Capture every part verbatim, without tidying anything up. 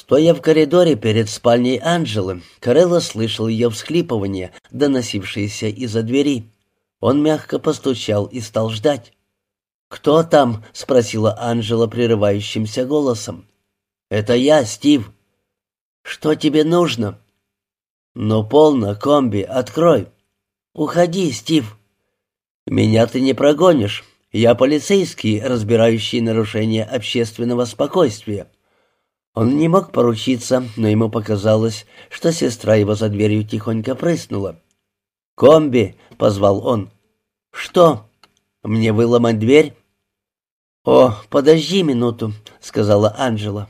Стоя в коридоре перед спальней Анджелы, Карелло слышал ее всхлипывание, доносившееся из-за двери. Он мягко постучал и стал ждать. «Кто там?» — спросила Анджела прерывающимся голосом. «Это я, Стив». «Что тебе нужно?» «Ну, полно, комби, открой». «Уходи, Стив». «Меня ты не прогонишь. Я полицейский, разбирающий нарушения общественного спокойствия». Он не мог поручиться, но ему показалось, что сестра его за дверью тихонько прыснула. «Комби!» — позвал он. «Что? Мне выломать дверь?» «О, подожди минуту», — сказала Анджела.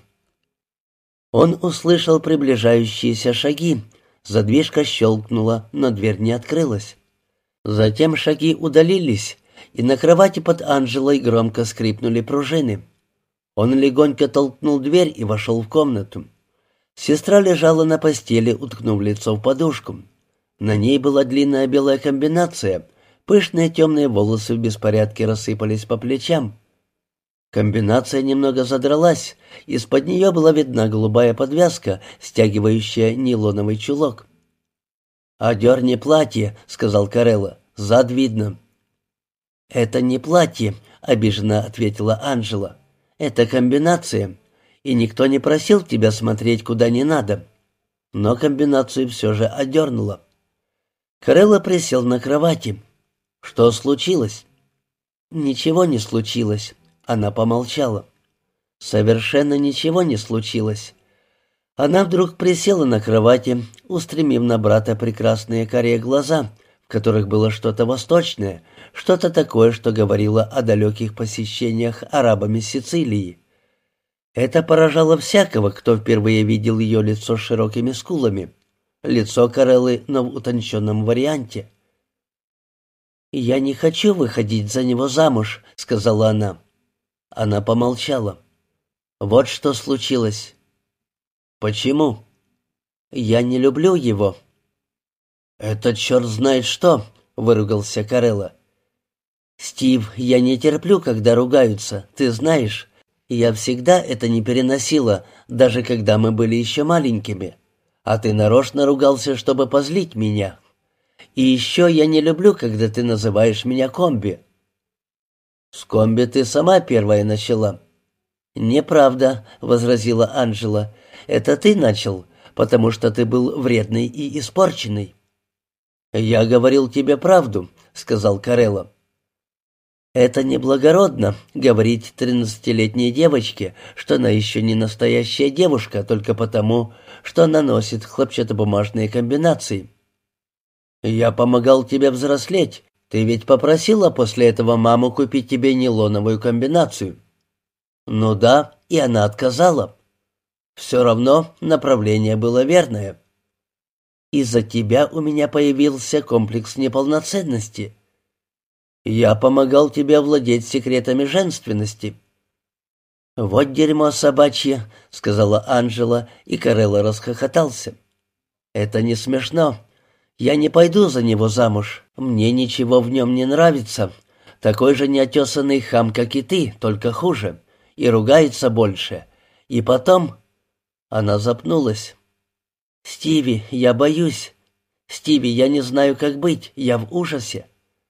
Он услышал приближающиеся шаги. Задвижка щелкнула, но дверь не открылась. Затем шаги удалились, и на кровати под Анджелой громко скрипнули пружины. Он легонько толкнул дверь и вошел в комнату. Сестра лежала на постели, уткнув лицо в подушку. На ней была длинная белая комбинация, пышные темные волосы в беспорядке рассыпались по плечам. Комбинация немного задралась, из-под нее была видна голубая подвязка, стягивающая нейлоновый чулок. «Одерни платье», — сказал Карелло, — «зад видно». «Это не платье», — обиженно ответила Анджела. «Это комбинация, и никто не просил тебя смотреть куда не надо». Но комбинацию все же одернула. Карелло присел на кровати. «Что случилось?» «Ничего не случилось». Она помолчала. Совершенно ничего не случилось. Она вдруг присела на кровати, устремив на брата прекрасные карие глаза, в которых было что-то восточное, что-то такое, что говорило о далеких посещениях арабами Сицилии. Это поражало всякого, кто впервые видел ее лицо с широкими скулами, лицо Кареллы, но в утонченном варианте. «Я не хочу выходить за него замуж», — сказала она. Она помолчала. «Вот что случилось». «Почему?» «Я не люблю его». «Это черт знает что», — выругался Карелло. «Стив, я не терплю, когда ругаются, ты знаешь. Я всегда это не переносила, даже когда мы были еще маленькими. А ты нарочно ругался, чтобы позлить меня. И еще я не люблю, когда ты называешь меня комби». «С комби ты сама первая начала». «Неправда», — возразила Анджела. «Это ты начал, потому что ты был вредный и испорченный». «Я говорил тебе правду», — сказал Карелло. «Это неблагородно — говорить тринадцатилетней девочке, что она еще не настоящая девушка только потому, что она носит хлопчатобумажные комбинации». «Я помогал тебе взрослеть. Ты ведь попросила после этого маму купить тебе нейлоновую комбинацию?» «Ну да, и она отказала. Все равно направление было верное. Из-за тебя у меня появился комплекс неполноценности. Я помогал тебе овладеть секретами женственности». «Вот дерьмо собачье», — сказала Анджела, и Карелло расхохотался. «Это не смешно. Я не пойду за него замуж. Мне ничего в нем не нравится. Такой же неотесанный хам, как и ты, только хуже. И ругается больше. И потом...» Она запнулась. «Стиви, я боюсь. Стиви, я не знаю, как быть. Я в ужасе».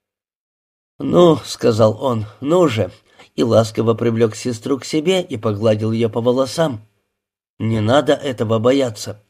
«Ну», — сказал он, — «ну же», и ласково привлек сестру к себе и погладил ее по волосам. «Не надо этого бояться».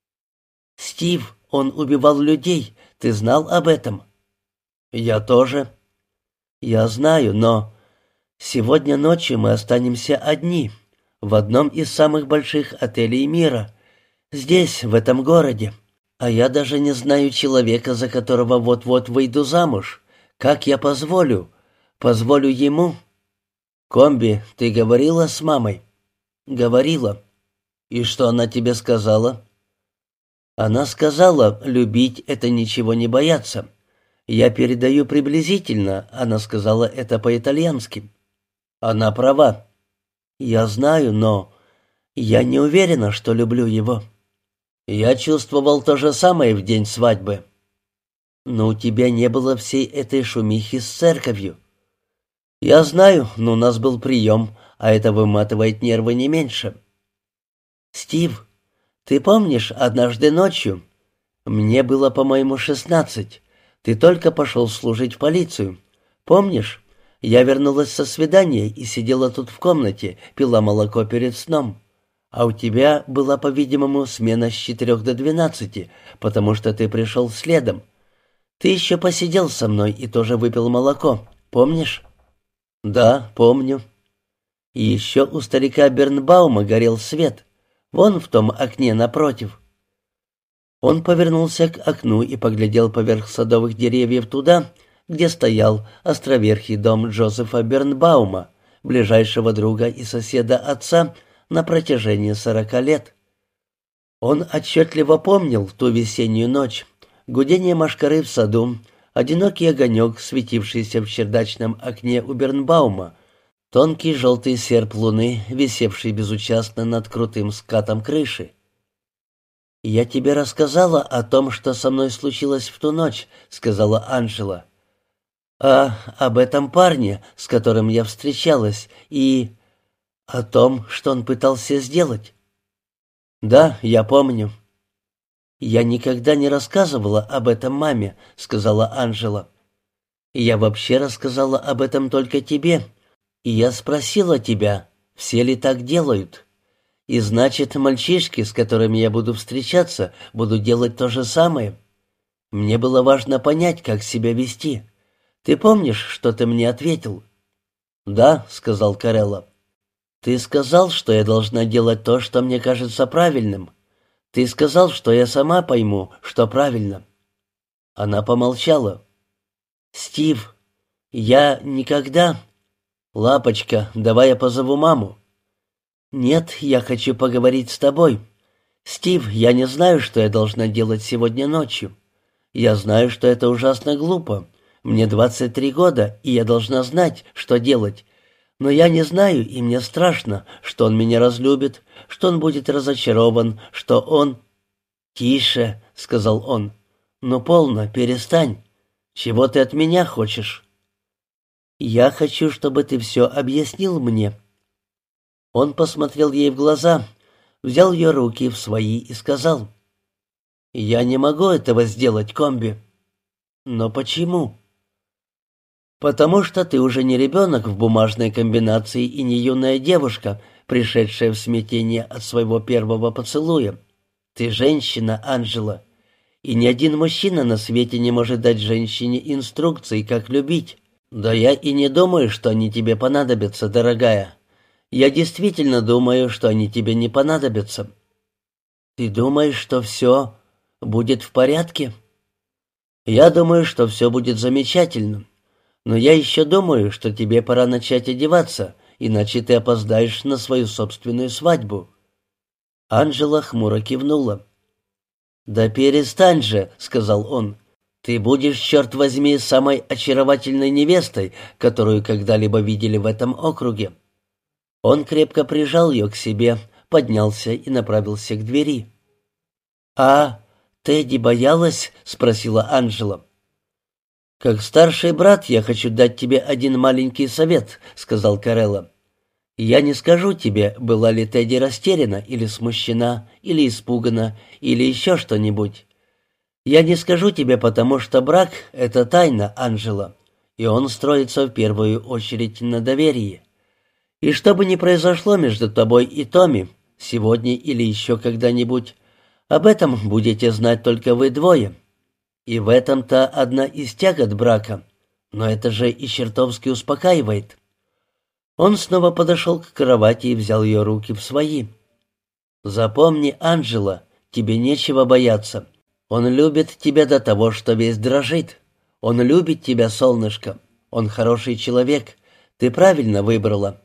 «Стив, он убивал людей. Ты знал об этом?» «Я тоже». «Я знаю, но...» «Сегодня ночью мы останемся одни, в одном из самых больших отелей мира, здесь, в этом городе, а я даже не знаю человека, за которого вот-вот выйду замуж. Как я позволю? Позволю ему?» «Комби, ты говорила с мамой?» «Говорила». «И что она тебе сказала?» «Она сказала, любить — это ничего не бояться. Я передаю приблизительно, она сказала это по-итальянски». «Она права». «Я знаю, но я не уверена, что люблю его». «Я чувствовал то же самое в день свадьбы». «Но у тебя не было всей этой шумихи с церковью». «Я знаю, но у нас был прием, а это выматывает нервы не меньше». «Стив, ты помнишь, однажды ночью, мне было, по-моему, шестнадцать, ты только пошел служить в полицию. Помнишь, я вернулась со свидания и сидела тут в комнате, пила молоко перед сном. А у тебя была, по-видимому, смена с четырех до двенадцати, потому что ты пришел следом. Ты еще посидел со мной и тоже выпил молоко, помнишь?» «Да, помню». «И еще у старика Бернбаума горел свет, вон в том окне напротив». Он повернулся к окну и поглядел поверх садовых деревьев туда, где стоял островерхий дом Джозефа Бернбаума, ближайшего друга и соседа отца на протяжении сорока лет. Он отчетливо помнил ту весеннюю ночь, гудение мошкары в саду, одинокий огонек, светившийся в чердачном окне у Бернбаума, тонкий желтый серп луны, висевший безучастно над крутым скатом крыши. «Я тебе рассказала о том, что со мной случилось в ту ночь», — сказала Анжела. «А об этом парне, с которым я встречалась, и о том, что он пытался сделать». «Да, я помню». «Я никогда не рассказывала об этом маме», — сказала Анжела. «Я вообще рассказала об этом только тебе, и я спросила тебя, все ли так делают. И значит, мальчишки, с которыми я буду встречаться, будут делать то же самое. Мне было важно понять, как себя вести. Ты помнишь, что ты мне ответил?» «Да», — сказал Карелло. «Ты сказал, что я должна делать то, что мне кажется правильным. Ты сказал, что я сама пойму, что правильно». Она помолчала. «Стив, я никогда...» «Лапочка, давай я позову маму». «Нет, я хочу поговорить с тобой. Стив, я не знаю, что я должна делать сегодня ночью. Я знаю, что это ужасно глупо. Мне двадцать три года, и я должна знать, что делать. Но я не знаю, и мне страшно, что он меня разлюбит, что он будет разочарован, что он...» «Тише», — сказал он. «Ну, полно, перестань. Чего ты от меня хочешь?» «Я хочу, чтобы ты все объяснил мне». Он посмотрел ей в глаза, взял ее руки в свои и сказал: «Я не могу этого сделать, Комби». «Но почему?» «Потому что ты уже не ребенок в бумажной комбинации и не юная девушка, пришедшая в смятение от своего первого поцелуя. Ты женщина, Анжела, и ни один мужчина на свете не может дать женщине инструкции, как любить. Да я и не думаю, что они тебе понадобятся, дорогая. Я действительно думаю, что они тебе не понадобятся». «Ты думаешь, что все будет в порядке?» «Я думаю, что все будет замечательно. Но я еще думаю, что тебе пора начать одеваться, иначе ты опоздаешь на свою собственную свадьбу». Анжела хмуро кивнула. «Да перестань же», — сказал он. «Ты будешь, черт возьми, самой очаровательной невестой, которую когда-либо видели в этом округе». Он крепко прижал ее к себе, поднялся и направился к двери. «А Тедди боялась?» — спросила Анжела. «Как старший брат я хочу дать тебе один маленький совет», — сказал Карелло. «Я не скажу тебе, была ли Тедди растеряна или смущена, или испугана, или еще что-нибудь. Я не скажу тебе, потому что брак — это тайна, Анжела, и он строится в первую очередь на доверии. И что бы ни произошло между тобой и Томми, сегодня или еще когда-нибудь, об этом будете знать только вы двое. И в этом-то одна из тягот брака, но это же и чертовски успокаивает». Он снова подошел к кровати и взял ее руки в свои. «Запомни, Анжела, тебе нечего бояться. Он любит тебя до того, что весь дрожит. Он любит тебя, солнышко. Он хороший человек. Ты правильно выбрала».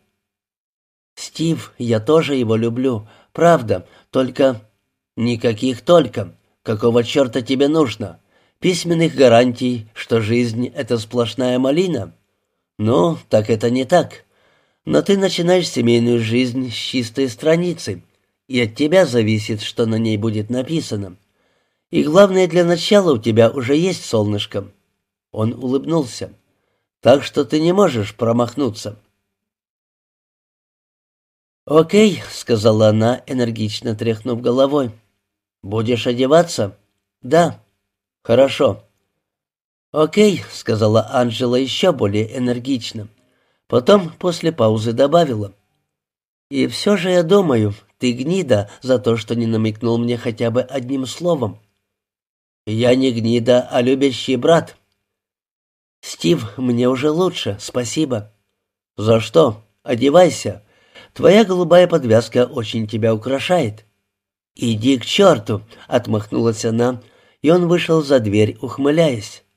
«Стив, я тоже его люблю. Правда, только...» «Никаких «только». Какого черта тебе нужно? Письменных гарантий, что жизнь — это сплошная малина? Ну, так это не так. Но ты начинаешь семейную жизнь с чистой страницы, и от тебя зависит, что на ней будет написано. И главное, для начала у тебя уже есть солнышко». Он улыбнулся. «Так что ты не можешь промахнуться». «Окей», — сказала она, энергично тряхнув головой. «Будешь одеваться?» «Да». «Хорошо». «Окей», — сказала Анжела еще более энергично. Потом, после паузы, добавила. «И все же я думаю, ты гнида за то, что не намекнул мне хотя бы одним словом». «Я не гнида, а любящий брат». «Стив, мне уже лучше, спасибо». «За что? Одевайся. Твоя голубая подвязка очень тебя украшает». «Иди к черту!» — отмахнулась она, и он вышел за дверь, ухмыляясь.